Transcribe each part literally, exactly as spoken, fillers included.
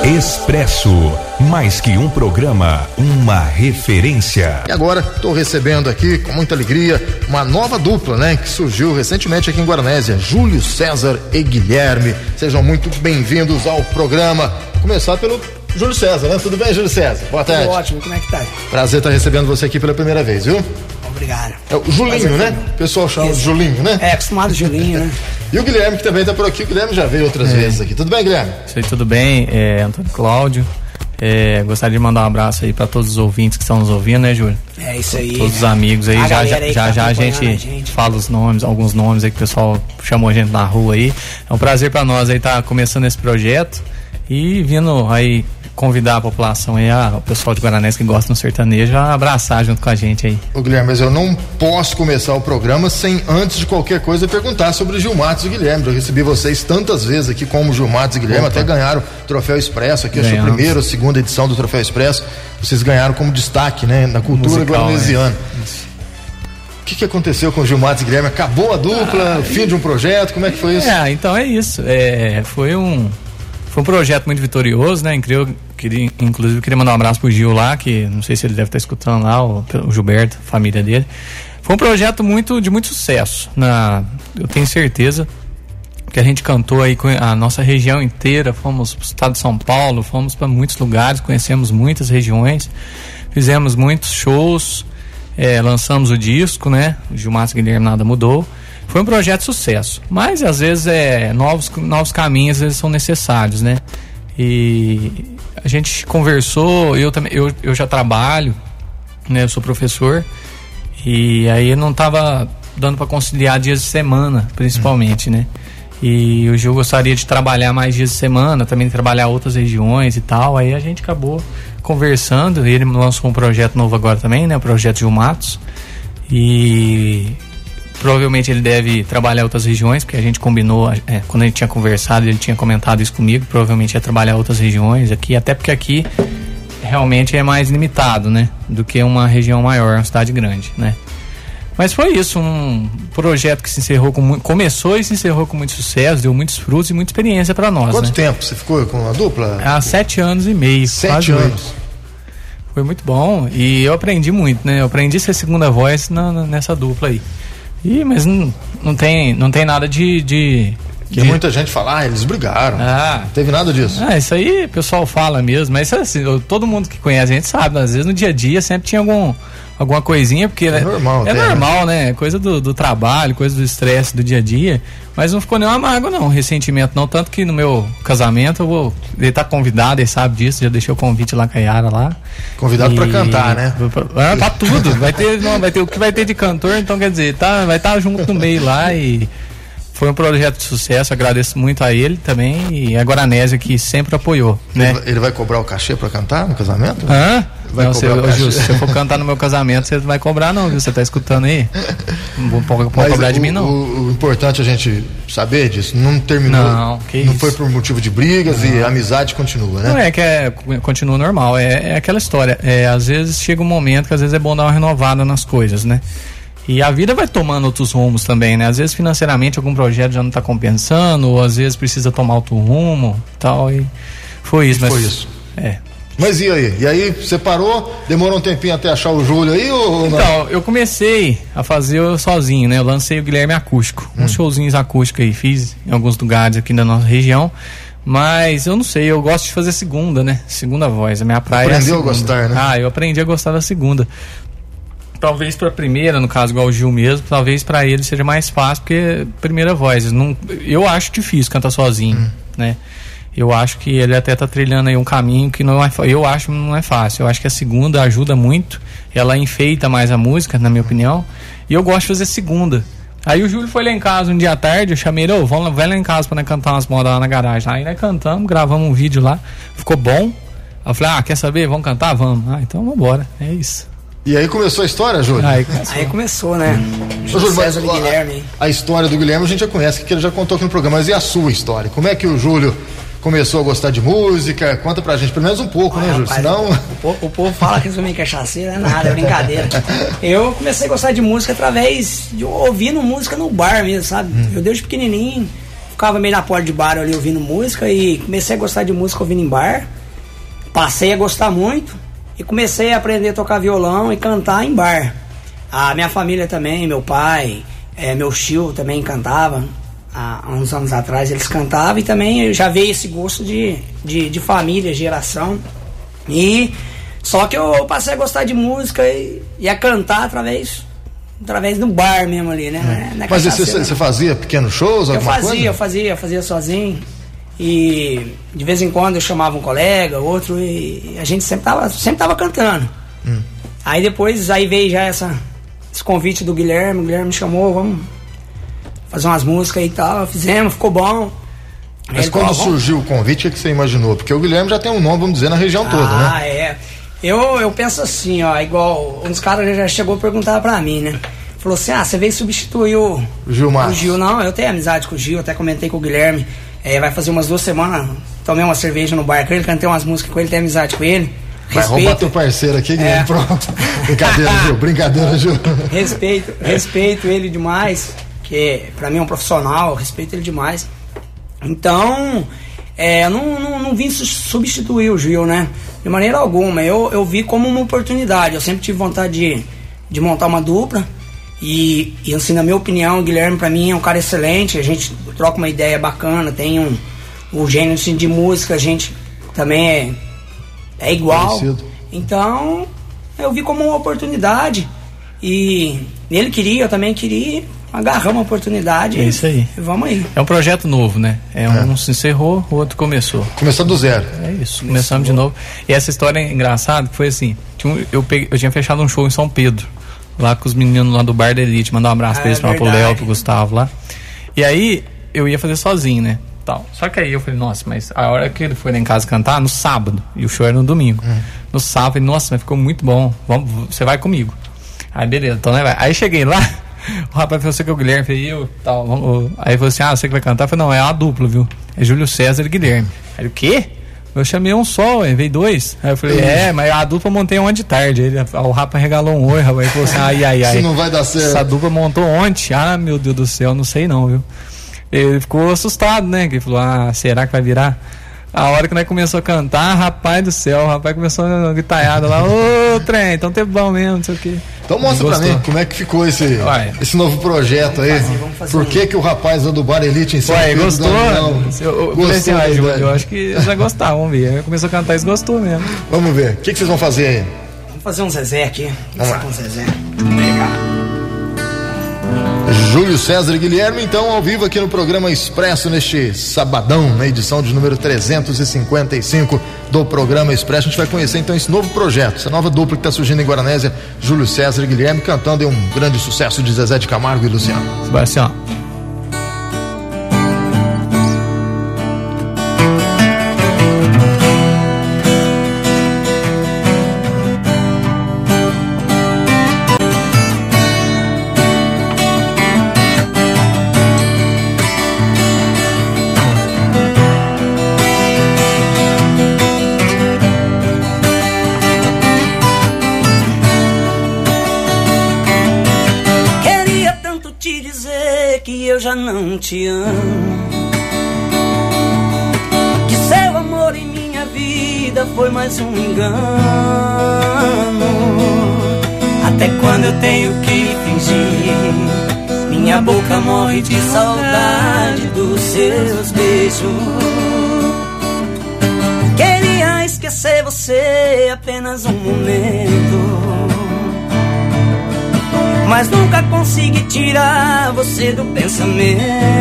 Expresso, mais que um programa, uma referência. E agora estou recebendo aqui com muita alegria uma nova dupla, né, que surgiu recentemente aqui em Guaranésia, Júlio César e Guilherme. Sejam muito bem-vindos ao programa. Vou começar pelo Júlio César, né? Tudo bem, Júlio César? Boa tarde. Tudo ótimo, como é que tá? Prazer estar recebendo você aqui pela primeira vez, viu? Obrigado. É o Julinho, né? O pessoal chama de Julinho, né? É, acostumado Julinho, né? E o Guilherme, que também está por aqui. O Guilherme já veio outras é. vezes aqui. Tudo bem, Guilherme? Sei, tudo bem. É, Antônio Cláudio. É, gostaria de mandar um abraço aí para todos os ouvintes que estão nos ouvindo, né, Júlio? É isso aí. Todos os amigos aí. A já já, aí já, tá já a, gente a gente fala os nomes, alguns nomes aí que o pessoal chamou a gente na rua aí. É um prazer para nós aí estar tá começando esse projeto e vindo aí convidar a população aí, a, o pessoal de Guaranésia que gosta do sertanejo, a abraçar junto com a gente aí. Ô Guilherme, mas eu não posso começar o programa sem, antes de qualquer coisa, perguntar sobre Gil Matos e Guilherme. Eu recebi vocês tantas vezes aqui como Gil Matos e Guilherme. Opa. Até ganharam o Troféu Expresso aqui, a primeira ou segunda edição do Troféu Expresso. Vocês ganharam como destaque, né, na cultura guaranesiana. O que, que aconteceu com o Gil Matos e Guilherme? Acabou a dupla, ah, fim e... de um projeto, como é que foi isso? É, então é isso. É, foi um Foi um projeto muito vitorioso, né? Incrível, queria, inclusive queria mandar um abraço pro Gil lá, que não sei se ele deve estar escutando lá, o, o Gilberto, a família dele. Foi um projeto muito, de muito sucesso. Na, eu tenho certeza que a gente cantou aí com a nossa região inteira, fomos pro estado de São Paulo, fomos para muitos lugares, conhecemos muitas regiões, fizemos muitos shows, é, lançamos o disco, né? O Gil Matos e Guilherme Nada Mudou. Foi um projeto de sucesso, mas às vezes é, novos, novos caminhos eles são necessários, né? E a gente conversou, eu, também, eu, eu já trabalho, né? Eu sou professor, e aí não estava dando para conciliar dias de semana, principalmente, né? E o Gil gostaria de trabalhar mais dias de semana, também trabalhar outras regiões e tal, aí a gente acabou conversando, e ele lançou um projeto novo agora também, né? O projeto Gil Matos, e... provavelmente ele deve trabalhar outras regiões, porque a gente combinou, é, quando a gente tinha conversado, ele tinha comentado isso comigo, provavelmente ia trabalhar outras regiões aqui, até porque aqui realmente é mais limitado, né, do que uma região maior, uma cidade grande, né. Mas foi isso, um projeto que se encerrou com muito, começou e se encerrou com muito sucesso, deu muitos frutos e muita experiência para nós. Quanto né? tempo você ficou com a dupla? Há sete anos e meio. Sete anos. Foi muito bom e eu aprendi muito, né, eu aprendi a ser segunda voz na, nessa dupla aí. Ih, mas não, não, tem, não tem nada de... de que de... muita gente fala, ah, eles brigaram. Ah, não teve nada disso. Ah, isso aí o pessoal fala mesmo, mas assim, todo mundo que conhece a gente sabe, às vezes no dia a dia sempre tinha algum, alguma coisinha, porque é normal, é até, normal, né? Coisa do, do trabalho, coisa do estresse do dia a dia, mas não ficou nenhuma mágoa não, ressentimento não, tanto que no meu casamento eu vou, ele tá convidado, ele sabe disso, já deixei o convite lá com a Yara lá. Convidado e... pra cantar, né? Ah, tá tudo, vai ter, não, vai ter o que vai ter de cantor, então quer dizer, tá, vai estar tá junto no meio lá e foi um projeto de sucesso, agradeço muito a ele também e a Guaranésia que sempre apoiou, né? Ele, ele vai cobrar o cachê pra cantar no casamento? Hã? Vai não, cobrar se, eu, se eu for cantar no meu casamento, você não vai cobrar não, viu? Você tá escutando aí? Não pode cobrar de o, mim não. O, o importante é a gente saber disso, não terminou, não, que não isso? Foi por motivo de brigas não. E a amizade continua, né? Não, é que é, continua normal, é, é aquela história, é, às vezes chega um momento que às vezes é bom dar uma renovada nas coisas, né? E a vida vai tomando outros rumos também, né? Às vezes financeiramente algum projeto já não está compensando, ou às vezes precisa tomar outro rumo tal, e foi isso. E mas, foi isso. É. Mas e aí? E aí você parou, demorou um tempinho até achar o Júlio aí ou não? Então, eu comecei a fazer sozinho, né? Eu lancei o Guilherme Acústico, hum. uns showzinhos acústicos aí, fiz em alguns lugares aqui da nossa região. Mas eu não sei, eu gosto de fazer segunda, né? Segunda voz, a minha praia Aprendeu é a segunda. a gostar, né? Ah, eu aprendi a gostar da segunda. Talvez para a primeira, no caso igual o Gil mesmo, talvez para ele seja mais fácil, porque primeira voz, não, eu acho difícil cantar sozinho, hum. né? Eu acho que ele até tá trilhando aí um caminho que não é, eu acho que não é fácil. Eu acho que a segunda ajuda muito, ela enfeita mais a música, na minha opinião, e eu gosto de fazer segunda. Aí o Júlio foi lá em casa um dia à tarde, eu chamei ele, ô, vamos lá, vai lá em casa pra nós cantar umas modas lá na garagem. Aí nós cantamos, gravamos um vídeo lá, ficou bom. Aí eu falei, ah, quer saber? Vamos cantar? Vamos. Ah, então vamos embora, é isso. E aí começou a história, Júlio? Aí começou, aí começou né? Hum. Júlio, César mas, e Guilherme. A, a história do Guilherme a gente já conhece, que ele já contou aqui no programa, mas e a sua história? Como é que o Júlio começou a gostar de música? Conta pra gente, pelo menos um pouco, ah, né, Júlio? Senão... O, povo, o povo fala que eu sou meio cachaceiro, não é nada, é brincadeira. Eu comecei a gostar de música através de ouvindo música no bar mesmo, sabe? Hum. Eu desde pequenininho ficava meio na porta de bar ali ouvindo música e comecei a gostar de música ouvindo em bar. Passei a gostar muito e comecei a aprender a tocar violão e cantar em bar. A minha família também, meu pai, é, meu tio também cantava. Há uns anos atrás eles cantavam e também já veio esse gosto de, de, de família, geração. E só que eu passei a gostar de música e, e a cantar através, através do bar mesmo ali, né? Hum. Mas você, você fazia pequenos shows? Eu fazia, coisa? eu fazia, eu fazia sozinho. E de vez em quando eu chamava um colega, outro, e a gente sempre tava, sempre tava cantando. Hum. Aí depois aí veio já essa, esse convite do Guilherme, o Guilherme me chamou, vamos fazer umas músicas e tal, fizemos, ficou bom. Mas quando falou, surgiu o convite, o que você imaginou? Porque o Guilherme já tem um nome, vamos dizer, na região ah, toda, né? Ah, é. Eu, eu penso assim, ó, igual uns caras já chegou a perguntar pra mim, né? Falou assim, ah, você veio substituir o, o Gil Matos. O Gil, não, eu tenho amizade com o Gil, até comentei com o Guilherme, é, vai fazer umas duas semanas, tomei uma cerveja no bar com ele, cantei umas músicas com ele, tenho amizade com ele. Vai roubar teu parceiro aqui, Guilherme, é. Pronto. Brincadeira, Gil, brincadeira, Gil. Respeito, respeito ele demais, que pra mim é um profissional, eu respeito ele demais. Então, é, eu não, não, não vim substituir o Gil, né? De maneira alguma. Eu, eu vi como uma oportunidade. Eu sempre tive vontade de, de montar uma dupla. E, e assim, na minha opinião, o Guilherme pra mim é um cara excelente. A gente troca uma ideia bacana. Tem um, um gênero assim, de música, a gente também é, é igual. Parecido. Então, eu vi como uma oportunidade. E ele queria, eu também queria. Agarramos a oportunidade. É isso aí. E vamos aí. É um projeto novo, né? É, é. Um se encerrou, o outro começou. Começou do zero. É isso, começamos de novo. E essa história é engraçada, que foi assim, tinha um, eu, peguei, eu tinha fechado um show em São Pedro, lá com os meninos lá do Bar da Elite, mandar um abraço ah, pra eles, é pro Léo, pro Gustavo lá. E aí, eu ia fazer sozinho, né? Tal. Só que aí eu falei, nossa, mas a hora que ele foi lá em casa cantar, no sábado, e o show era no domingo. Hum. No sábado, eu falei, nossa, mas ficou muito bom, vamos, você vai comigo. Aí beleza, então né, vai. Aí cheguei lá, o rapaz falou, você que é o Guilherme, falei, eu, tal, vamos, aí ele falou assim, ah, você que vai cantar? Eu falei, não, é uma dupla, viu? É Júlio César e Guilherme. Aí ele, o quê? Eu chamei um só, ué, veio dois. Aí eu falei, é, mas a dupla montei ontem de tarde. Aí ele, o rapaz regalou um oi, rapaz, ele falou assim, ai, ai, ai. Isso não vai dar certo. Essa dupla montou ontem, ah, meu Deus do céu, não sei não, viu? Ele ficou assustado, né, que ele falou, ah, será que vai virar? A hora que nós começou a cantar, rapaz do céu, o rapaz começou a gritaiada lá, ô trem, então teve bom mesmo, não sei o que. Então mostra pra mim como é que ficou esse, esse novo projeto aí. Vamos fazer, vamos fazer. Por que que o rapaz lá do Bar Elite em São Pedro gostou? Eu, eu, gostou assim, ah, Júlio, eu acho que eles já gostaram, vamos ver. Aí começou a cantar e eles gostou mesmo. Vamos ver, o que que vocês vão fazer aí? Vamos fazer um Zezé aqui. Vamos lá com o Zezé. Vamos pegar. Júlio César e Guilherme, então, ao vivo aqui no programa Expresso, neste sabadão, na edição de número trezentos e cinquenta e cinco do programa Expresso. A gente vai conhecer então esse novo projeto, essa nova dupla que está surgindo em Guaranésia, Júlio César e Guilherme, cantando em um grande sucesso de Zezé de Camargo e Luciano. Vai assim, ó. Não te amo, que seu amor em minha vida foi mais um engano. Até quando eu tenho que fingir, minha boca morre de saudade dos seus beijos. Queria esquecer você apenas um momento, mas nunca consegui tirar você do pensamento.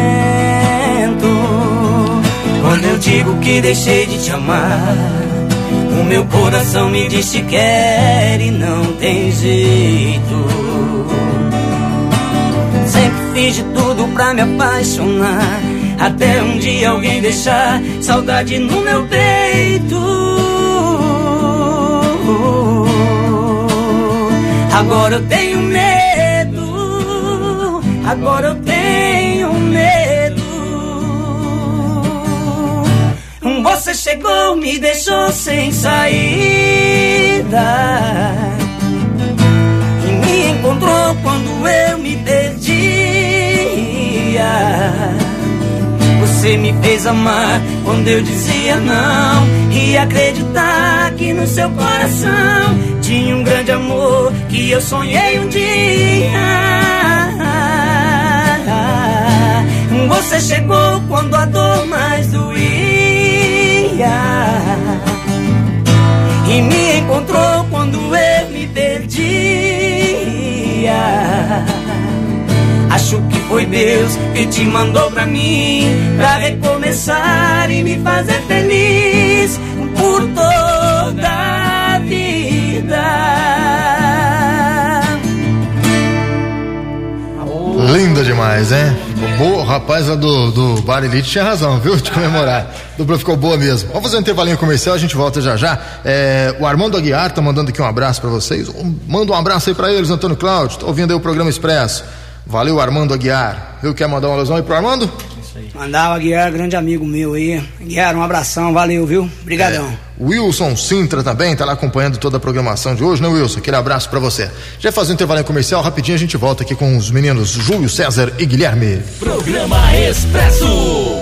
Quando eu digo que deixei de te amar, o meu coração me diz que quer e não tem jeito. Sempre fiz de tudo pra me apaixonar, até um dia alguém deixar saudade no meu peito. Agora eu tenho medo, agora eu tenho medo. Você chegou, me deixou sem saída e me encontrou quando eu me perdia. Você me fez amar quando eu dizia não, e acreditar que no seu coração tinha um grande amor que eu sonhei um dia. Você chegou quando a dor mais doía e me encontrou quando eu me perdia. Acho que foi Deus que te mandou pra mim, pra recomeçar e me fazer feliz por toda a vida. Linda demais, hein? Ficou boa. O rapaz lá do, do Bar Elite tinha razão, viu? De comemorar. A dupla ficou boa mesmo. Vamos fazer um intervalinho comercial, a gente volta já já. É, o Armando Aguiar tá mandando aqui um abraço pra vocês. Manda um abraço aí pra eles, Antônio Cláudio. Tô ouvindo aí o programa Expresso. Valeu, Armando Aguiar. Eu quero mandar uma alusão aí pro Armando? Mandar o Aguiar, grande amigo meu aí. Aguiar, um abração, valeu, viu? Obrigadão. É, Wilson Sintra também tá lá acompanhando toda a programação de hoje, né, Wilson? Aquele abraço pra você. Já faz um intervalo comercial, rapidinho a gente volta aqui com os meninos Júlio César e Guilherme. Programa Expresso.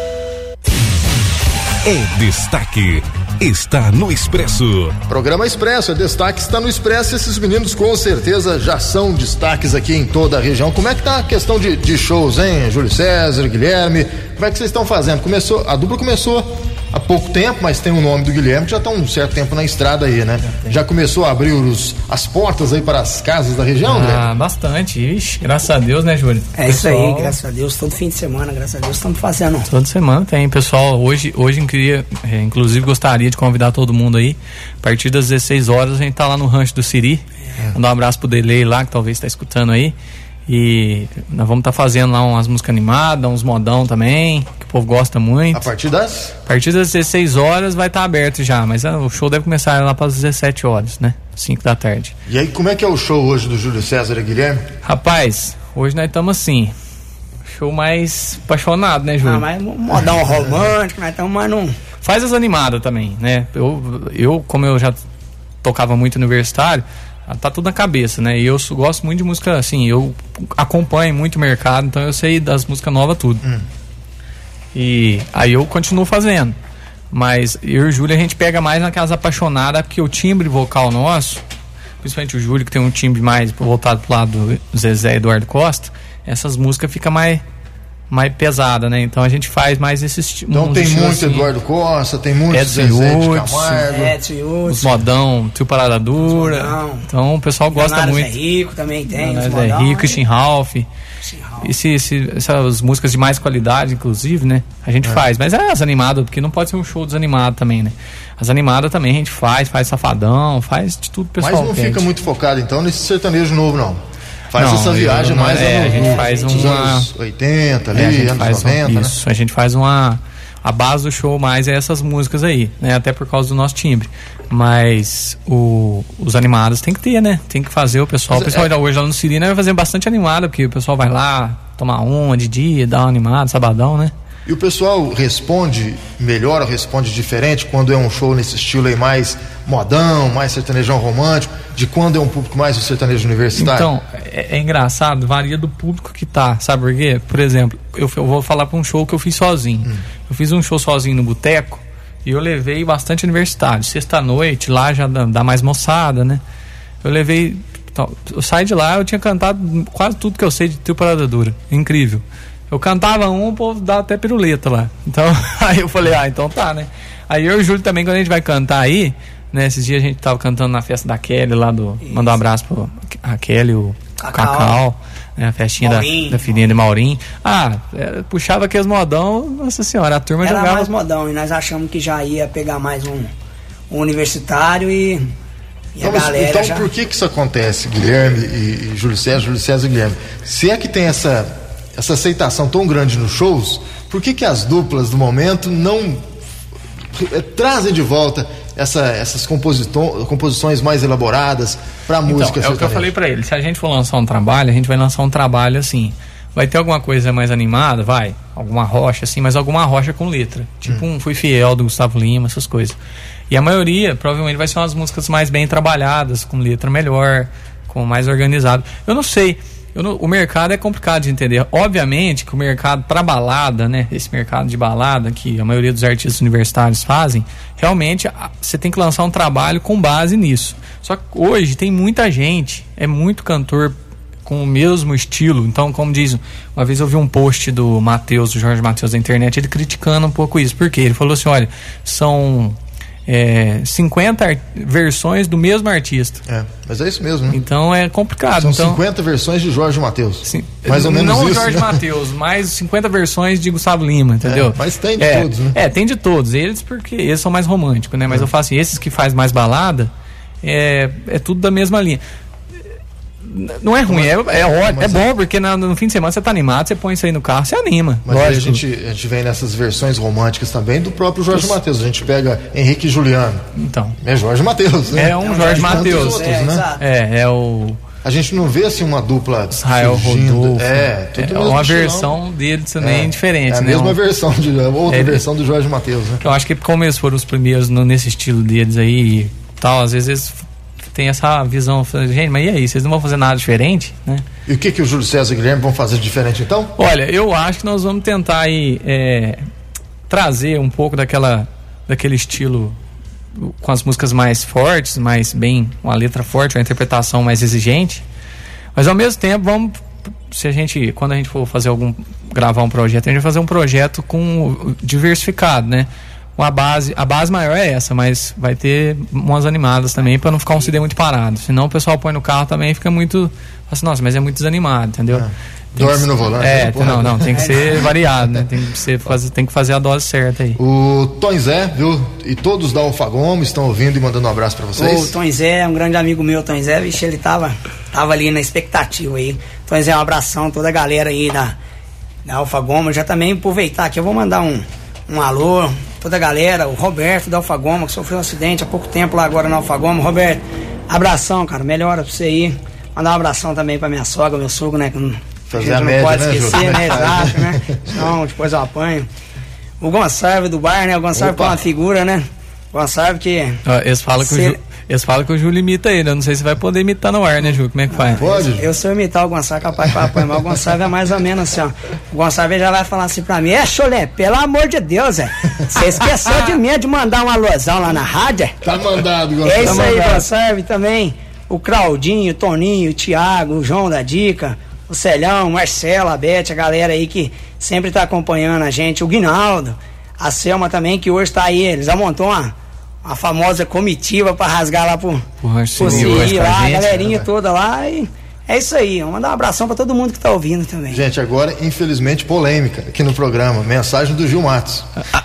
É destaque. Está no Expresso. Programa Expresso, é destaque, está no Expresso. Esses meninos com certeza já são destaques aqui em toda a região. Como é que tá a questão de, de shows, hein, Júlio César, Guilherme? Como é que vocês estão fazendo? Começou, a dupla começou há pouco tempo, mas tem o nome do Guilherme, que já está um certo tempo na estrada aí, né? Já começou a abrir os, as portas aí para as casas da região, André? Ah, bastante. Ixi, graças a Deus, né, Júlio? É pessoal, isso aí, graças a Deus, todo fim de semana, graças a Deus, estamos fazendo. Toda semana tem, pessoal. Hoje, hoje queria, é, inclusive, gostaria de convidar todo mundo aí. A partir das dezesseis horas, a gente tá lá no Rancho do Siri. É. Mandar um abraço pro Delay lá, que talvez está escutando aí. E nós vamos estar tá fazendo lá umas músicas animadas, uns modão também, que o povo gosta muito. A partir das? A partir das dezesseis horas vai estar tá aberto já, mas ah, o show deve começar lá para as dezessete horas, né? cinco da tarde. E aí, como é que é o show hoje do Júlio César e Guilherme? Rapaz, hoje nós estamos assim, show mais apaixonado, né, Júlio? Ah, mas modão romântico, nós estamos mais num... Faz as animadas também, né? Eu, eu, como eu já tocava muito universitário, tá tudo na cabeça, né? E eu gosto muito de música, assim, eu acompanho muito o mercado, então eu sei das músicas novas tudo. Hum. E aí eu continuo fazendo. Mas eu e o Júlio, a gente pega mais naquelas apaixonadas, porque o timbre vocal nosso, principalmente o Júlio, que tem um timbre mais voltado pro lado do Zezé e Eduardo Costa, essas músicas ficam mais... mais pesada, né? Então a gente faz mais esses Então tem muito assim, Eduardo Costa, tem muito Zezé de Camargo, Edson, os modão, Tio Parada Dura. Então o pessoal gosta Leonardo muito. É Rico também tem. Leonardo é Rico, Christian Ralph. Esse, esse, essas músicas de mais qualidade, inclusive, né? A gente é. faz, mas é as animadas, porque não pode ser um show desanimado também, né? As animadas também a gente faz, faz safadão, faz de tudo, pessoal. Mas não fica gente. muito focado então nesse sertanejo novo, não. Faz não, essa viagem não, mais é, ano, a gente faz uma anos oitenta ali, é, a gente anos faz noventa, um, né? Isso, a gente faz uma a base do show mais é essas músicas aí, né? Até por causa do nosso timbre. Mas o, os animados tem que ter, né? Tem que fazer o pessoal. Mas o pessoal é, hoje lá no Siri, né, vai fazer bastante animada, porque o pessoal vai lá tomar uma de dia, dar uma animada, sabadão, né? E o pessoal responde melhor ou responde diferente quando é um show nesse estilo aí mais modão, mais sertanejão romântico, de quando é um público mais o sertanejo universitário? Então, é, é engraçado, varia do público que tá, sabe por quê? Por exemplo, eu, eu vou falar para um show que eu fiz sozinho. Hum. Eu fiz um show sozinho no boteco e eu levei bastante universitário. Sexta-noite, lá já dá, dá mais moçada, né? Eu levei... Então, eu saí de lá, eu tinha cantado quase tudo que eu sei de Trio Parada Dura. Incrível. Eu cantava um, o povo dá até piruleta lá. Então, aí eu falei, ah, então tá, né? Aí eu e o Júlio também, quando a gente vai cantar aí, né? Esses dias a gente tava cantando na festa da Kelly lá do... Isso. Mandar um abraço pro a Kelly, o Cacau, Cacau né? A festinha da, da filhinha de Maurinho. Ah, é, puxava aqueles modão, nossa senhora, a turma Era jogava... mais modão, e nós achamos que já ia pegar mais um, um universitário e... e então, a galera então já... por que que isso acontece, Guilherme e, e Júlio César, Júlio César e Guilherme? Se é que tem essa... essa aceitação tão grande nos shows, por que que as duplas do momento não é, trazem de volta essa, essas composições mais elaboradas para a música sertaneja? É o que eu falei para ele, se a gente for lançar um trabalho, a gente vai lançar um trabalho assim, vai ter alguma coisa mais animada, vai, alguma rocha assim, mas alguma rocha com letra, tipo hum. um Fui Fiel do Gustavo Lima, essas coisas. E a maioria provavelmente vai ser umas músicas mais bem trabalhadas, com letra melhor, com mais organizado. Eu não sei, Eu não, o mercado é complicado de entender. Obviamente que o mercado para balada, né? Esse mercado de balada que a maioria dos artistas universitários fazem, realmente você tem que lançar um trabalho com base nisso. Só que hoje tem muita gente, é muito cantor com o mesmo estilo. Então, como diz, uma vez eu vi um post do Matheus, do Jorge Matheus da internet, ele criticando um pouco isso. Por quê? Ele falou assim, olha, são... É, cinquenta art- versões do mesmo artista. É, mas é isso mesmo, né? Então é complicado. São então, cinquenta versões de Jorge Matheus. Sim, mais ou menos não isso. Não Jorge né? Matheus, mas cinquenta versões de Gustavo Lima, entendeu? É, mas tem de é, todos, né? É, tem de todos. Eles porque eles são mais românticos, né? Mas é. eu falo assim, esses que faz mais balada, é, é tudo da mesma linha. Não é ruim, é, é ótimo, é bom, porque no, no fim de semana você tá animado, você põe isso aí no carro, você anima. Mas a gente, a gente vem nessas versões românticas também do próprio Jorge Matheus. A gente pega Henrique e Juliano. Então. É Jorge Matheus, né? É um Jorge Matheus. É, né? é, é o... A gente não vê assim uma dupla Israel Rodolfo. É, tudo é uma versão dele também é, diferente, é a né? mesma um, versão de outra é, versão do Jorge Matheus, né? Eu acho que como eles foram os primeiros no, nesse estilo deles aí e tal, às vezes eles tem essa visão, gente, mas e aí, vocês não vão fazer nada diferente, né? E o que que o Júlio César e o Guilherme vão fazer de diferente então? Olha, eu acho que nós vamos tentar aí é, trazer um pouco daquela daquele estilo com as músicas mais fortes, mais bem, uma letra forte, uma interpretação mais exigente, mas ao mesmo tempo vamos, se a gente, quando a gente for fazer algum, gravar um projeto, a gente vai fazer um projeto com diversificado, né? A base, a base maior é essa, mas vai ter umas animadas também para não ficar um C D muito parado. Senão o pessoal põe no carro também e fica muito. Assim, nossa, mas é muito desanimado, entendeu? É. Dorme que, no volante. É, tem, não, não, tem que ser variado, né? Tem que, ser, fazer, tem que fazer a dose certa aí. O Tom Zé, viu? E todos da Alfagoma estão ouvindo e mandando um abraço para vocês. O Tom Zé é um grande amigo meu, Tom Zé, vixe, ele tava, tava ali na expectativa aí. Tom Zé, um abração, toda a galera aí da, da Alfagoma. Já também aproveitar aqui, eu vou mandar um, um alô. Toda a galera, o Roberto da Alfagoma, que sofreu um acidente há pouco tempo lá agora na Alfagoma. Roberto, abração, cara, melhora pra você aí. Mandar um abração também pra minha sogra, meu sogro, né? Que não, Fazer a gente a não média, pode né, esquecer, né? Exato, né? Então, depois eu apanho. O Gonçalves do bar, né? O Gonçalves é uma figura, né? O Gonçalves que... Ó, eles falam que se... o Ju... Eles falam que o Júlio imita ele, eu não sei se vai poder imitar no ar, né, Júlio? Como é que faz? Pode. Eu, eu se eu imitar o Gonçalves, capaz de apanhar, mas o Gonçalves é mais ou menos assim, ó. O Gonçalves já vai falar assim pra mim, é, Cholé, pelo amor de Deus, é. Você esqueceu de mim de mandar uma alusão lá na rádio? Tá mandado, Gonçalves. É isso tá aí, mandado. Gonçalves também. O Claudinho, o Toninho, o Thiago, o João da Dica, o Celhão, o Marcelo, a Bete, a galera aí que sempre tá acompanhando a gente, o Guinaldo, a Selma também, que hoje tá aí, eles já montou uma... a famosa comitiva pra rasgar lá pro, pro Ciri, lá, a galerinha né, toda lá. E é isso aí. Vamos mandar um abração pra todo mundo que tá ouvindo também. Gente, agora, infelizmente, polêmica aqui no programa. Mensagem do Gil Matos.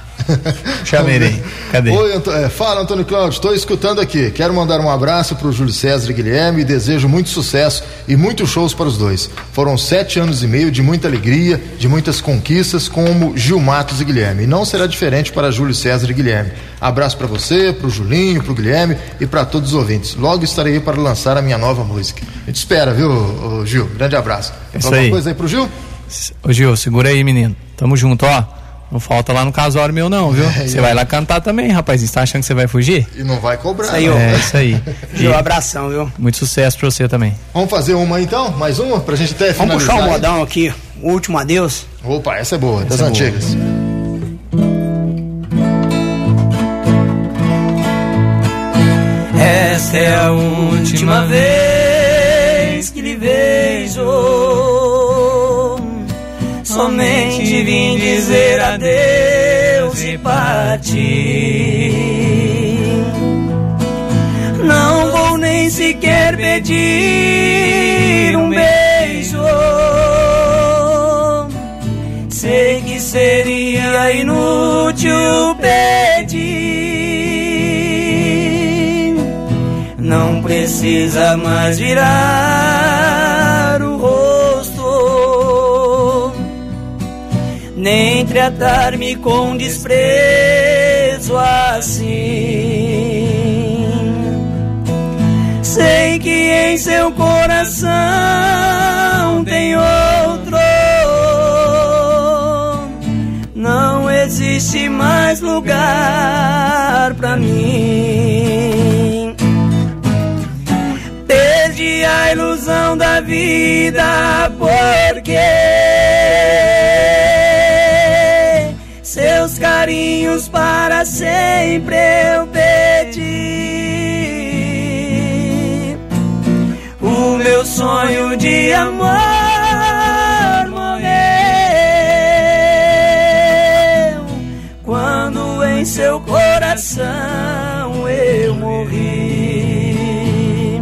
Chameirei. Cadê? Oi, Ant- é, fala, Antônio Cláudio. Estou escutando aqui. Quero mandar um abraço pro Júlio César e Guilherme e desejo muito sucesso e muitos shows para os dois. Foram sete anos e meio de muita alegria, de muitas conquistas, como Gil Matos e Guilherme. E não será diferente para Júlio César e Guilherme. Abraço para você, pro Julinho, pro Guilherme e para todos os ouvintes. Logo estarei aí para lançar a minha nova música. A gente espera, viu, ô, Gil? Grande abraço. Isso Alguma aí. coisa aí pro Gil? Ô Gil, segura aí, menino. Tamo junto, ó. Não falta lá no casório meu não, viu? Você é, vai lá cantar também, rapaz. Você tá achando que você vai fugir? E não vai cobrar. Isso aí, não. É, isso aí. Gil, um abração, viu? Muito sucesso pra você também. Vamos fazer uma então? Mais uma? Pra gente até Vamos finalizar. puxar um aí? modão aqui. O último adeus. Opa, essa é boa, das Essa é antigas. Esta é a última vez que lhe vejo. Somente vim dizer adeus e partir. Não vou nem sequer pedir um beijo. Sei que seria inútil pedir. Não precisa mais virar o rosto, nem tratar-me com desprezo assim. Sei que em seu coração tem outro. Não existe mais lugar pra mim. Perdi a ilusão da vida vida, porque seus carinhos para sempre eu perdi. O meu sonho de amor morreu quando em seu coração eu morri.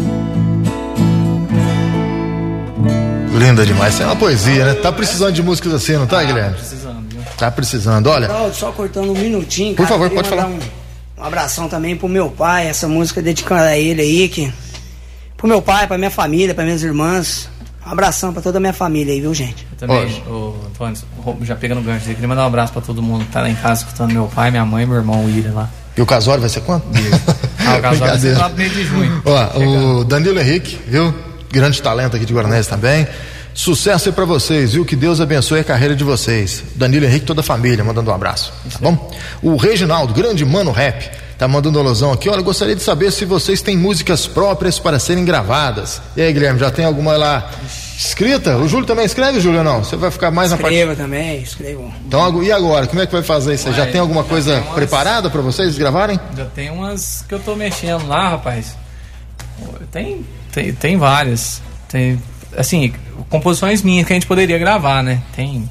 Linda demais, isso é uma poesia, né? Tá precisando de músicas assim, não tá, Guilherme? Tá precisando, olha. Só cortando um minutinho, por cara, favor, pode falar. Um, um abração também pro meu pai, essa música dedicada a ele aí, que pro meu pai, pra minha família, pra minhas irmãs. Um abração pra toda a minha família aí, viu, gente? Eu também, o Antônio, já pegando o gancho, eu queria mandar um abraço pra todo mundo que tá lá em casa escutando meu pai, minha mãe e meu irmão William lá. E o casório vai ser quando? Ah, o casório vai ser lá no mês de junho. Ó, o Danilo Henrique, viu? Grande talento aqui de Guaranésia também. Sucesso aí pra vocês, viu? Que Deus abençoe a carreira de vocês. Danilo Henrique, toda a família, mandando um abraço, tá bom? O Reginaldo, grande mano rap, tá mandando uma alusão aqui. Olha, gostaria de saber se vocês têm músicas próprias para serem gravadas. E aí, Guilherme, já tem alguma lá escrita? O Júlio também escreve, Júlio, não? Você vai ficar mais Escreva na parte... Escreva também, escrevo. Então, e agora? Como é que vai fazer isso? Já tem alguma coisa umas... preparada para vocês gravarem? Já tem umas que eu tô mexendo lá, rapaz. Tem, tem, tem várias. Tem, assim, composições minhas que a gente poderia gravar, né? Tem.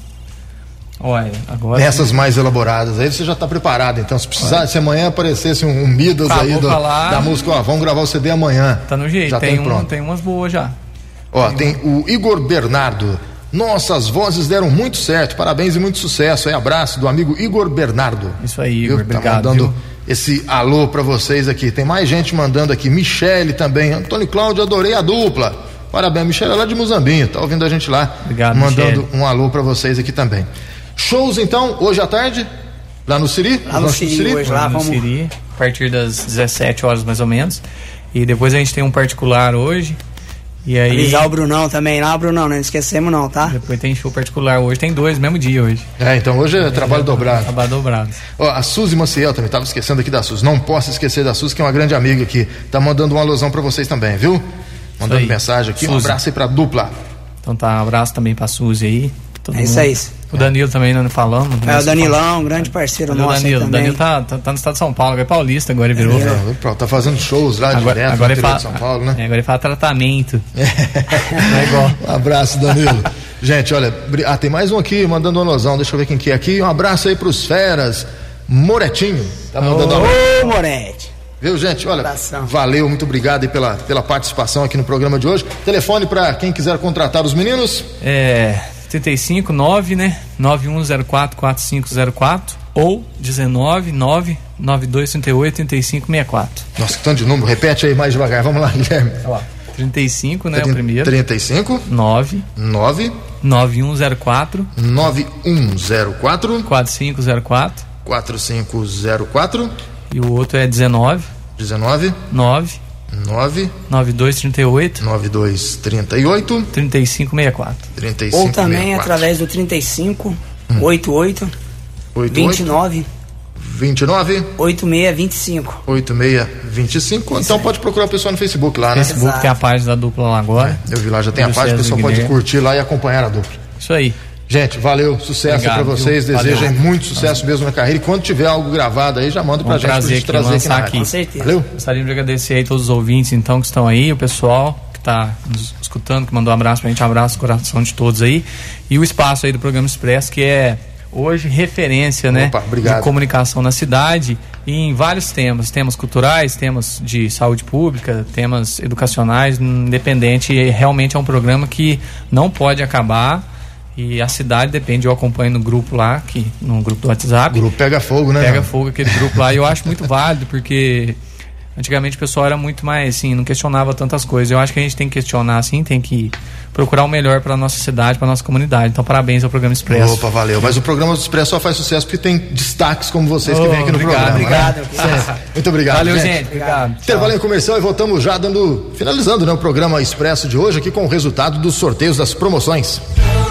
Olha, agora. Nessas mais elaboradas, aí você já tá preparado. Então, se precisar, olha, se amanhã aparecesse um, um Midas aí do, da música, ó, vamos gravar o C D amanhã. Tá no jeito, já tem, tem, um, tem umas boas já. Ó, tem, tem o Igor Bernardo. Nossa, as vozes deram muito certo. Parabéns e muito sucesso. Aí, abraço do amigo Igor Bernardo. Isso aí, Igor, viu? Tá obrigado. Mandando viu? esse alô pra vocês aqui. Tem mais gente mandando aqui. Michele também. Antônio Cláudio, adorei a dupla. Parabéns, Michele é lá de Muzambinho, tá ouvindo a gente lá. Obrigado, mandando Michele. Um alô pra vocês aqui também. Shows então, hoje à tarde? Lá no Siri? Lá no Siri, Siri? Hoje, lá, lá no vamos... Siri, a partir das dezessete horas mais ou menos. E depois a gente tem um particular hoje. E aí... Avisar o Brunão também lá, Brunão, não esquecemos não, tá? Depois tem show particular hoje, tem dois, mesmo dia hoje. É, então hoje é, é trabalho é, dobrado. Trabalho dobrado. Ó, a Suzy Maciel também, tava esquecendo aqui da Suzy. Não posso esquecer da Suzy, que é uma grande amiga aqui. Tá mandando uma alusão pra vocês também, viu? Mandando mensagem aqui, Suzy. Um abraço aí pra dupla. Então tá, um abraço também pra Suzy aí. É isso aí. O Danilo também não falamos. É, o Danilão, um grande parceiro Danilo, nosso Danilo, aí também. Danilo tá, tá, tá no estado de São Paulo, agora é paulista, agora ele virou. É, tá fazendo shows lá agora, direto agora no interior fala, de São Paulo, né? É, agora ele fala tratamento. É. Não é igual. Um abraço, Danilo. Gente, olha, ah, tem mais um aqui mandando uma alusão, deixa eu ver quem que é aqui. Um abraço aí pros feras. Moretinho, tá mandando Ô, oh, Morete. Viu, gente? Olha, abração. Valeu, muito obrigado aí pela, pela participação aqui no programa de hoje. Telefone para quem quiser contratar os meninos. É, trinta e cinco, nove, né? nove um zero quatro, quatro cinco zero quatro ou dezenove, nove, nove dois trinta e oito, trinta e cinco sessenta e quatro. Nossa, que tanto de número. Repete aí mais devagar. Vamos lá, Guilherme. Tá lá. trinta e cinco, né? trinta, o primeiro. trinta e cinco. nove. nove. nove um zero quatro. nove um zero quatro. quatro cinco zero quatro. quatro cinco zero quatro. E o outro é dezenove. dezenove. nove. nove. nove dois trinta e oito. nove dois trinta e oito. trinta e cinco sessenta e quatro. trinta e cinco Ou também sessenta e quatro. através do trinta e cinco, oitenta e oito, vinte e nove. vinte e nove. oitenta e seis, vinte e cinco. oitenta e seis, vinte e cinco. Então pode procurar o pessoal no Facebook lá, né? Facebook Exato. tem a página da dupla lá agora. É, eu vi lá, já tem a página, o pessoal pode curtir lá e acompanhar a dupla. Isso aí. Gente, valeu, sucesso para vocês, desejem muito sucesso mesmo na carreira, e quando tiver algo gravado aí, já manda pra gente, pra gente trazer aqui na rádio. Com certeza. Valeu? Gostaria de agradecer aí todos os ouvintes então que estão aí, o pessoal que está nos escutando, que mandou um abraço pra gente, um abraço no coração de todos aí, e o espaço aí do programa Expresso, que é hoje referência, né, Opa, obrigado. de comunicação na cidade, e em vários temas, temas culturais, temas de saúde pública, temas educacionais, independente, e realmente é um programa que não pode acabar. E a cidade depende, eu acompanho no grupo lá, que, no grupo do WhatsApp. O grupo pega fogo, né? Pega fogo aquele grupo lá, e eu acho muito válido, porque antigamente o pessoal era muito mais, assim, não questionava tantas coisas. Eu acho que a gente tem que questionar, assim, tem que procurar o melhor para nossa cidade, para nossa comunidade. Então, parabéns ao programa Expresso. Opa, valeu. Mas o programa do Expresso só faz sucesso porque tem destaques como vocês oh, que vêm aqui no obrigado, programa. Obrigado, né? Muito obrigado. Valeu, gente. gente. Obrigado. Intervalo em comercial e voltamos já dando, finalizando, né, o programa Expresso de hoje aqui com o resultado dos sorteios das promoções.